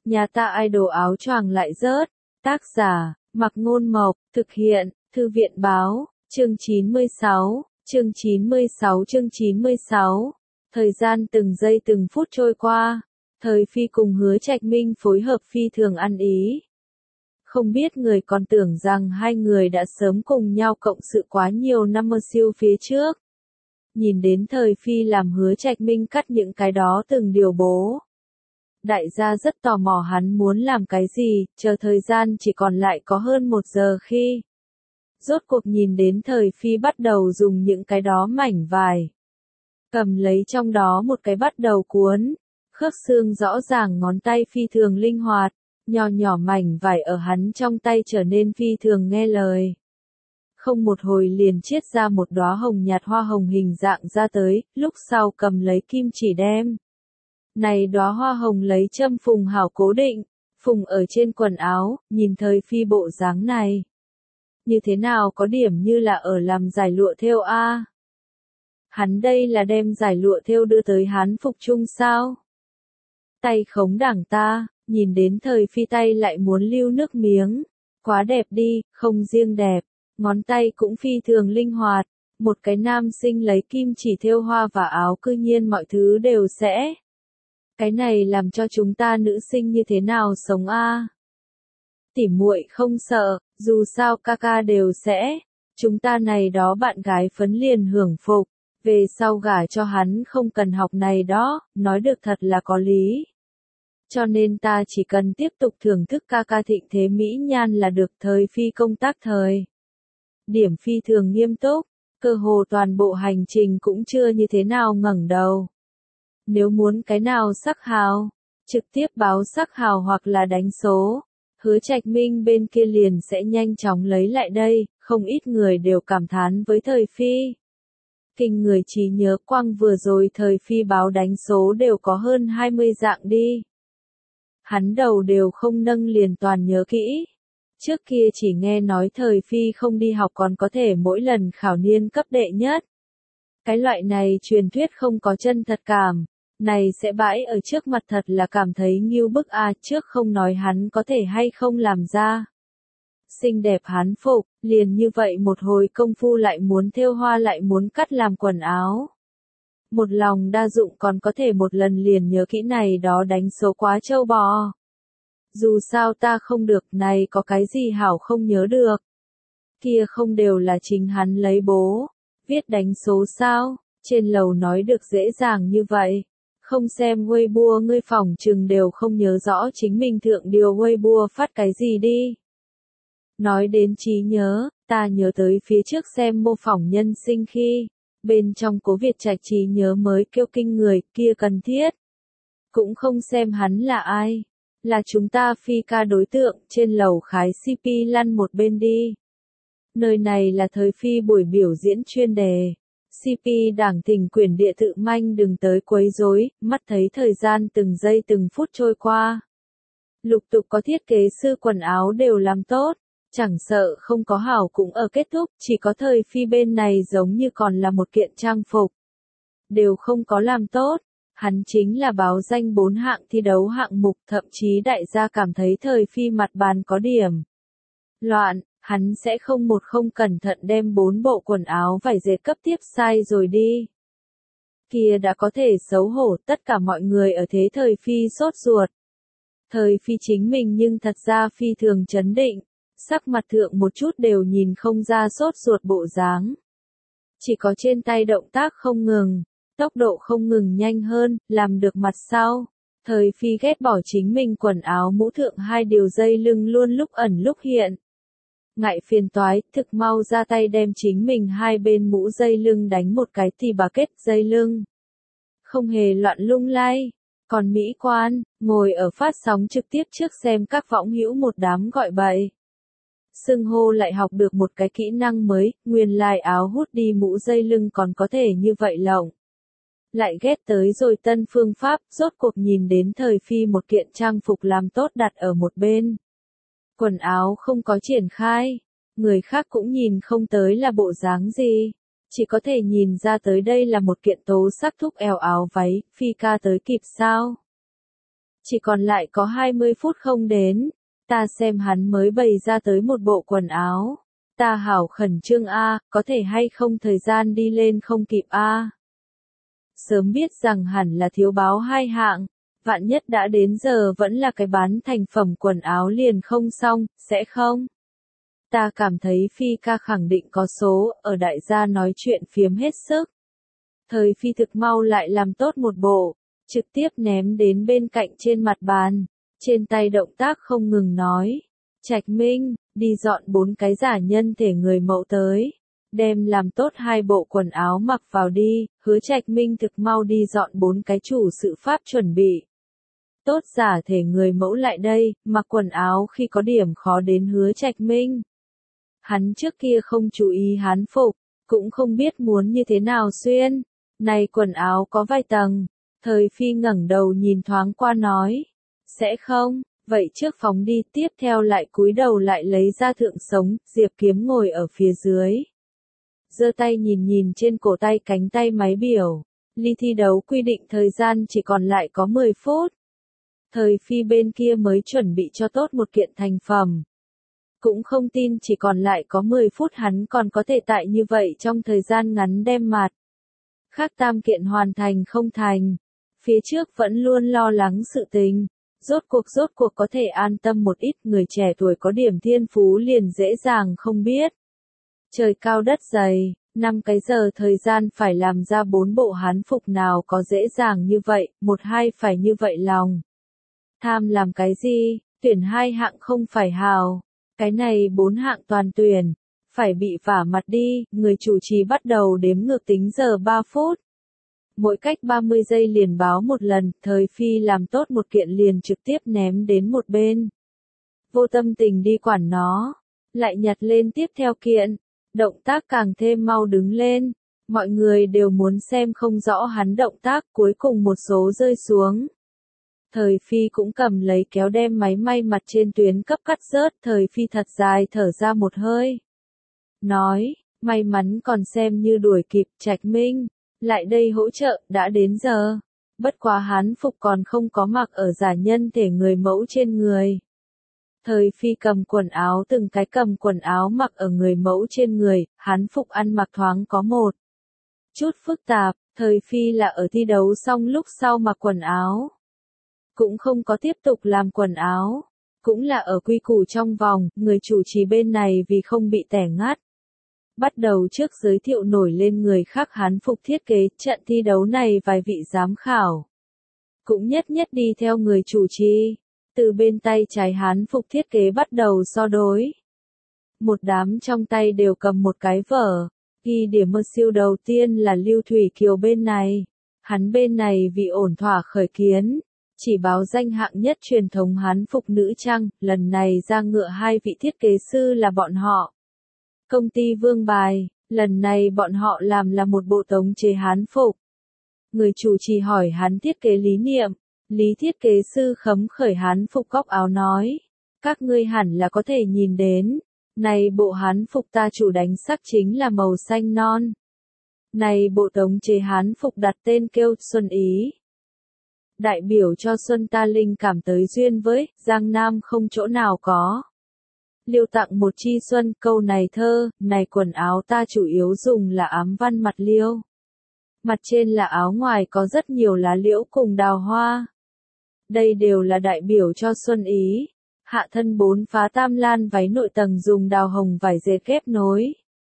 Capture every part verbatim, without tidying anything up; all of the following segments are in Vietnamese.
Nhà ta idol áo choàng lại rớt. Tác giả, Mặc Ngôn Mộc, thực hiện, Thư viện Báo, chương chín mươi sáu, chương chín mươi sáu chương chín mươi sáu. Thời gian từng giây từng phút trôi qua, Thời Phi cùng Hứa Trạch Minh phối hợp phi thường ăn ý. Không biết người còn tưởng rằng hai người đã sớm cùng nhau cộng sự quá nhiều năm ở siêu phía trước. Nhìn đến Thời Phi làm Hứa Trạch Minh cắt những cái đó từng điều bố. Đại gia rất tò mò hắn muốn làm cái gì, chờ thời gian chỉ còn lại có hơn một giờ khi. Rốt cuộc nhìn đến Thời Phi bắt đầu dùng những cái đó mảnh vải. Cầm lấy trong đó một cái bắt đầu cuốn. Khớp xương rõ ràng ngón tay phi thường linh hoạt, nhỏ nhỏ mảnh vải ở hắn trong tay trở nên phi thường nghe lời. Không một hồi liền chiết ra một đóa hồng nhạt hoa hồng hình dạng ra tới, lúc sau cầm lấy kim chỉ đem. Này đóa hoa hồng lấy châm phùng hảo cố định, phùng ở trên quần áo, nhìn Thời Phi bộ dáng này. Như thế nào có điểm như là ở làm giải lụa thêu a? Hắn đây là đem giải lụa thêu đưa tới Hán phục chung sao? Tay khống đảng ta, nhìn đến Thời Phi tay lại muốn lưu nước miếng. Quá đẹp đi, không riêng đẹp, ngón tay cũng phi thường linh hoạt. Một cái nam sinh lấy kim chỉ thêu hoa và áo cư nhiên mọi thứ đều sẽ. Cái này làm cho chúng ta nữ sinh như thế nào sống a? Tỉ muội không sợ, dù sao ca ca đều sẽ. Chúng ta này đó bạn gái phấn liền hưởng phục. Về sau gả cho hắn không cần học này đó, nói được thật là có lý. Cho nên ta chỉ cần tiếp tục thưởng thức ca ca thịnh thế mỹ nhan là được. Thời Phi công tác thời. Điểm phi thường nghiêm túc, cơ hồ toàn bộ hành trình cũng chưa như thế nào ngẩng đầu. Nếu muốn cái nào sắc hào, trực tiếp báo sắc hào hoặc là đánh số. Hứa Trạch Minh bên kia liền sẽ nhanh chóng lấy lại đây, không ít người đều cảm thán với Thời Phi. Kinh người trí nhớ quang vừa rồi Thời Phi báo đánh số đều có hơn hai mươi dạng đi. Hắn đầu đều không nâng liền toàn nhớ kỹ. Trước kia chỉ nghe nói Thời Phi không đi học còn có thể mỗi lần khảo niên cấp đệ nhất. Cái loại này truyền thuyết không có chân thật cảm. Này sẽ bãi ở trước mặt thật là cảm thấy nghiêu bức a, trước không nói hắn có thể hay không làm ra. Xinh đẹp hán phục, liền như vậy một hồi công phu lại muốn thêu hoa lại muốn cắt làm quần áo. Một lòng đa dụng còn có thể một lần liền nhớ kỹ này đó đánh số quá trâu bò. Dù sao ta không được, này có cái gì hảo không nhớ được. Kia không đều là chính hắn lấy bố, viết đánh số sao, trên lầu nói được dễ dàng như vậy. Không xem Weibo ngươi phỏng chừng đều không nhớ rõ chính mình thượng điều Weibo phát cái gì đi. Nói đến trí nhớ, ta nhớ tới phía trước xem mô phỏng nhân sinh khi, bên trong Cố Việt Trạch trí nhớ mới kêu kinh người, kia cần thiết. Cũng không xem hắn là ai, là chúng ta Phi ca đối tượng, trên lầu khái xê pê lăn một bên đi. Nơi này là Thời Phi buổi biểu diễn chuyên đề. xê pê đảng thỉnh quyền địa tự manh đừng tới quấy rối, mắt thấy thời gian từng giây từng phút trôi qua. Lục tục có thiết kế sư quần áo đều làm tốt, chẳng sợ không có hảo cũng ở kết thúc, chỉ có Thời Phi bên này giống như còn là một kiện trang phục. Đều không có làm tốt, hắn chính là báo danh bốn hạng thi đấu hạng mục, thậm chí đại gia cảm thấy Thời Phi mặt bàn có điểm loạn. Hắn sẽ không một không cẩn thận đem bốn bộ quần áo vải dệt cấp tiếp sai rồi đi. Kia đã có thể xấu hổ, tất cả mọi người ở thế Thời Phi sốt ruột. Thời Phi chính mình nhưng thật ra phi thường chấn định, sắc mặt thượng một chút đều nhìn không ra sốt ruột bộ dáng. Chỉ có trên tay động tác không ngừng, tốc độ không ngừng nhanh hơn, làm được mặt sau. Thời Phi ghét bỏ chính mình quần áo mũ thượng hai điều dây lưng luôn lúc ẩn lúc hiện. Ngại phiền toái, thực mau ra tay đem chính mình hai bên mũ dây lưng đánh một cái tì bà kết dây lưng. Không hề loạn lung lay. Còn mỹ quan, ngồi ở phát sóng trực tiếp trước xem các võng hữu một đám gọi bậy. Xưng hô lại học được một cái kỹ năng mới, nguyên lai áo hút đi mũ dây lưng còn có thể như vậy lộng. Lại ghét tới rồi tân phương pháp, rốt cuộc nhìn đến Thời Phi một kiện trang phục làm tốt đặt ở một bên. Quần áo không có triển khai, người khác cũng nhìn không tới là bộ dáng gì, chỉ có thể nhìn ra tới đây là một kiện tố sắc thúc eo áo váy, Phi ca tới kịp sao? Chỉ còn lại có hai mươi phút không đến. Ta xem hắn mới bày ra tới một bộ quần áo. Ta hảo khẩn trương a, có thể hay không thời gian đi lên không kịp a. Sớm biết rằng hẳn là thiếu báo hai hạng, vạn nhất đã đến giờ vẫn là cái bán thành phẩm quần áo liền không xong, sẽ không? Ta cảm thấy Phi ca khẳng định có số, ở đại gia nói chuyện phiếm hết sức. Thời Phi thực mau lại làm tốt một bộ, trực tiếp ném đến bên cạnh trên mặt bàn, trên tay động tác không ngừng nói. Trạch Minh, đi dọn bốn cái giả nhân thể người mẫu tới. Đem làm tốt hai bộ quần áo mặc vào đi, Hứa Trạch Minh thực mau đi dọn bốn cái chủ sự pháp chuẩn bị. Tốt giả thể người mẫu lại đây, mặc quần áo khi có điểm khó đến Hứa Trạch Minh. Hắn trước kia không chú ý hán phục, cũng không biết muốn như thế nào xuyên. Này quần áo có vài tầng, Thời Phi ngẩng đầu nhìn thoáng qua nói. Sẽ không, vậy trước phóng đi, tiếp theo lại cúi đầu lại lấy ra thượng sống, Diệp Kiếm ngồi ở phía dưới. Giơ tay nhìn nhìn trên cổ tay cánh tay máy biểu, ly thi đấu quy định thời gian chỉ còn lại có mười phút. Thời Phi bên kia mới chuẩn bị cho tốt một kiện thành phẩm. Cũng không tin chỉ còn lại có mười phút hắn còn có thể tại như vậy trong thời gian ngắn đem mặt. Khác tam kiện hoàn thành không thành. Phía trước vẫn luôn lo lắng sự tình. Rốt cuộc rốt cuộc có thể an tâm một ít, người trẻ tuổi có điểm thiên phú liền dễ dàng không biết. Trời cao đất dày, năm cái giờ thời gian phải làm ra bốn bộ hán phục nào có dễ dàng như vậy, một hai phải như vậy lòng. Tham làm cái gì, tuyển hai hạng không phải hào, cái này bốn hạng toàn tuyển, phải bị vả mặt đi, người chủ trì bắt đầu đếm ngược tính giờ ba phút. Mỗi cách ba mươi giây liền báo một lần, Thời Phi làm tốt một kiện liền trực tiếp ném đến một bên. Vô tâm tình đi quản nó, lại nhặt lên tiếp theo kiện, động tác càng thêm mau đứng lên, mọi người đều muốn xem không rõ hắn động tác, cuối cùng một số rơi xuống. Thời Phi cũng cầm lấy kéo đem máy may mặt trên tuyến cấp cắt rớt, Thời Phi thật dài thở ra một hơi. Nói, may mắn còn xem như đuổi kịp, Trạch Minh, lại đây hỗ trợ, đã đến giờ. Bất quá hán phục còn không có mặc ở giả nhân thể người mẫu trên người. Thời Phi cầm quần áo từng cái cầm quần áo mặc ở người mẫu trên người, hán phục ăn mặc thoáng có một chút phức tạp, Thời Phi là ở thi đấu xong lúc sau mặc quần áo. Cũng không có tiếp tục làm quần áo, cũng là ở quy củ trong vòng, người chủ trì bên này vì không bị tẻ ngắt. Bắt đầu trước giới thiệu nổi lên người khác hán phục thiết kế, trận thi đấu này vài vị giám khảo. Cũng nhất nhất đi theo người chủ trì, từ bên tay trái hán phục thiết kế bắt đầu so đối. Một đám trong tay đều cầm một cái vở, ghi điểm mơ siêu đầu tiên là Lưu Thủy Kiều bên này. Hắn bên này vì ổn thỏa khởi kiến, chỉ báo danh hạng nhất truyền thống hán phục nữ trang, lần này ra ngựa hai vị thiết kế sư là bọn họ. Công ty Vương Bài, lần này bọn họ làm là một bộ tống chế hán phục. Người chủ trì hỏi hắn thiết kế lý niệm, lý thiết kế sư khấm khởi hán phục góc áo nói. Các ngươi hẳn là có thể nhìn đến, này bộ hán phục ta chủ đánh sắc chính là màu xanh non. Này bộ tống chế hán phục đặt tên kêu Xuân Ý. Đại biểu cho Xuân ta linh cảm tới duyên với, Giang Nam không chỗ nào có. Liêu tặng một chi xuân, câu này thơ, này quần áo ta chủ yếu dùng là ám văn mặt liêu. Mặt trên là áo ngoài có rất nhiều lá liễu cùng đào hoa. Đây đều là đại biểu cho Xuân Ý. Hạ thân bốn phá tam lan váy nội tầng dùng đào hồng vải dệt ghép nối.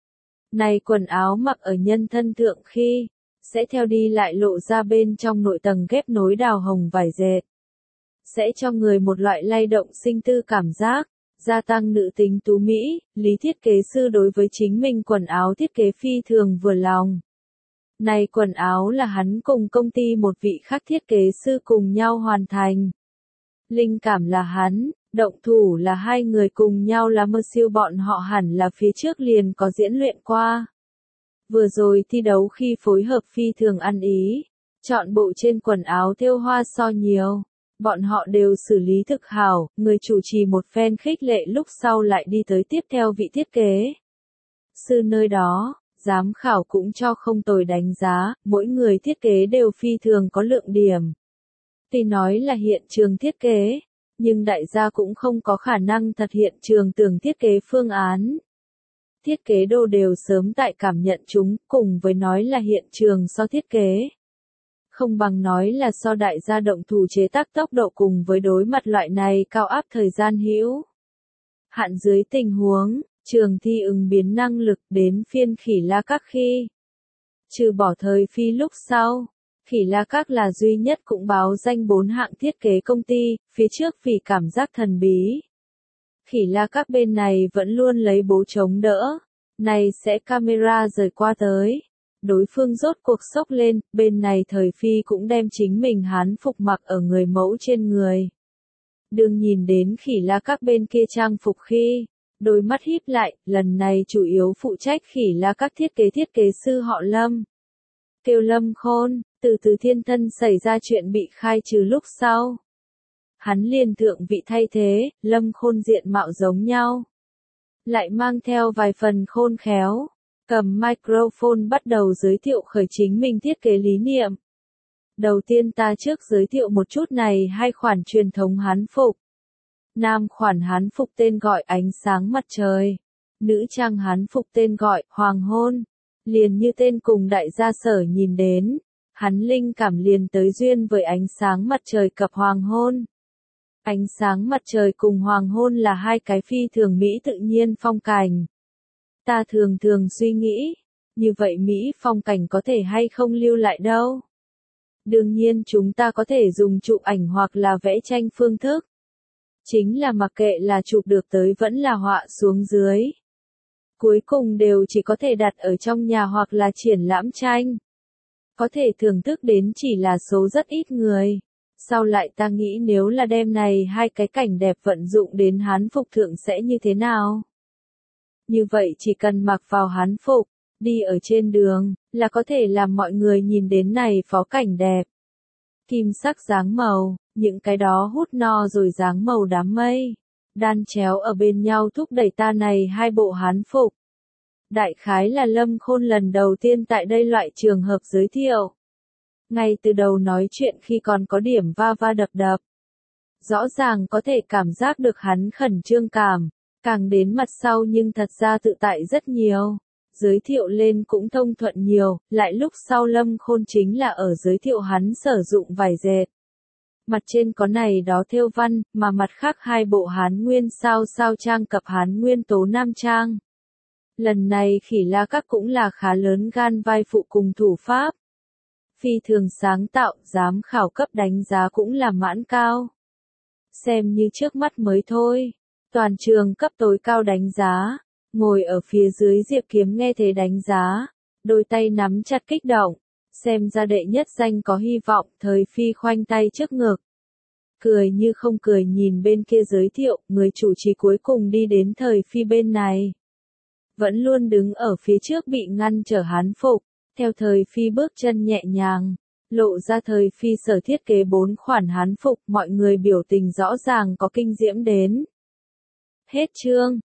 Này quần áo mặc ở nhân thân thượng khi, sẽ theo đi lại lộ ra bên trong nội tầng ghép nối đào hồng vải dệt. Sẽ cho người một loại lay động sinh tư cảm giác. Gia tăng nữ tính tú mỹ, lý thiết kế sư đối với chính mình quần áo thiết kế phi thường vừa lòng. Này quần áo là hắn cùng công ty một vị khác thiết kế sư cùng nhau hoàn thành. Linh cảm là hắn, động thủ là hai người cùng nhau là mơ siêu bọn họ hẳn là phía trước liền có diễn luyện qua. Vừa rồi thi đấu khi phối hợp phi thường ăn ý, chọn bộ trên quần áo thêu hoa so nhiều. Bọn họ đều xử lý thực hảo, người chủ trì một phen khích lệ lúc sau lại đi tới tiếp theo vị thiết kế sư nơi đó, giám khảo cũng cho không tồi đánh giá, mỗi người thiết kế đều phi thường có lượng điểm. Tuy nói là hiện trường thiết kế, nhưng đại gia cũng không có khả năng thật hiện trường tưởng thiết kế phương án. Thiết kế đồ đều sớm tại cảm nhận chúng, cùng với nói là hiện trường so thiết kế. Không bằng nói là so đại gia động thủ chế tác tốc độ cùng với đối mặt loại này cao áp thời gian hữu hạn dưới tình huống, trường thi ứng biến năng lực đến phiên Khỉ La Các khi. Trừ bỏ thời phi lúc sau, Khỉ La Các là duy nhất cũng báo danh bốn hạng thiết kế công ty, phía trước vì cảm giác thần bí. Khỉ La Các bên này vẫn luôn lấy bố chống đỡ, này sẽ camera rời qua tới. Đối phương rốt cuộc sốc lên, bên này thời phi cũng đem chính mình hán phục mặc ở người mẫu trên người. Đừng nhìn đến Khỉ La Các bên kia trang phục khi, đôi mắt híp lại, lần này chủ yếu phụ trách Khỉ La Các thiết kế thiết kế sư họ Lâm. Kêu Lâm Khôn, từ từ thiên thân xảy ra chuyện bị khai trừ lúc sau. Hắn liền thượng vị thay thế, Lâm Khôn diện mạo giống nhau. Lại mang theo vài phần khôn khéo, cầm microphone bắt đầu giới thiệu khởi chính mình thiết kế lý niệm. Đầu tiên ta trước giới thiệu một chút này hai khoản truyền thống hán phục. Nam khoản hán phục tên gọi ánh sáng mặt trời. Nữ trang hán phục tên gọi hoàng hôn. Liền như tên cùng đại gia sở nhìn đến. Hắn linh cảm liền tới duyên với ánh sáng mặt trời cập hoàng hôn. Ánh sáng mặt trời cùng hoàng hôn là hai cái phi thường Mỹ tự nhiên phong cảnh. Ta thường thường suy nghĩ, như vậy Mỹ phong cảnh có thể hay không lưu lại đâu. Đương nhiên chúng ta có thể dùng chụp ảnh hoặc là vẽ tranh phương thức. Chính là mặc kệ là chụp được tới vẫn là họa xuống dưới. Cuối cùng đều chỉ có thể đặt ở trong nhà hoặc là triển lãm tranh. Có thể thưởng thức đến chỉ là số rất ít người. Sau lại ta nghĩ nếu là đêm này hai cái cảnh đẹp vận dụng đến hán phục thượng sẽ như thế nào? Như vậy chỉ cần mặc vào hán phục, đi ở trên đường, là có thể làm mọi người nhìn đến này phó cảnh đẹp. Kim sắc dáng màu, những cái đó hút no rồi dáng màu đám mây, đan chéo ở bên nhau thúc đẩy ta này hai bộ hán phục. Đại khái là Lâm Khôn lần đầu tiên tại đây loại trường hợp giới thiệu. Ngay từ đầu nói chuyện khi còn có điểm va va đập đập. Rõ ràng có thể cảm giác được hắn khẩn trương cảm, càng đến mặt sau nhưng thật ra tự tại rất nhiều. Giới thiệu lên cũng thông thuận nhiều, lại lúc sau Lâm Khôn chính là ở giới thiệu hắn sử dụng vải dệt. Mặt trên có này đó thêu văn, mà mặt khác hai bộ Hán Nguyên sao sao trang cập Hán Nguyên tố nam trang. Lần này Khỉ La Các cũng là khá lớn gan vai phụ cùng thủ pháp. Phi thường sáng tạo, giám khảo cấp đánh giá cũng là mãn cao. Xem như trước mắt mới thôi. Toàn trường cấp tối cao đánh giá. Ngồi ở phía dưới Diệp Kiếm nghe thế đánh giá. Đôi tay nắm chặt kích động. Xem ra đệ nhất danh có hy vọng, thời phi khoanh tay trước ngực. Cười như không cười nhìn bên kia giới thiệu, người chủ trì cuối cùng đi đến thời phi bên này. Vẫn luôn đứng ở phía trước bị ngăn trở hán phục. Theo thời phi bước chân nhẹ nhàng, lộ ra thời phi sở thiết kế bốn khoản hán phục, mọi người biểu tình rõ ràng có kinh diễm đến. Hết chương.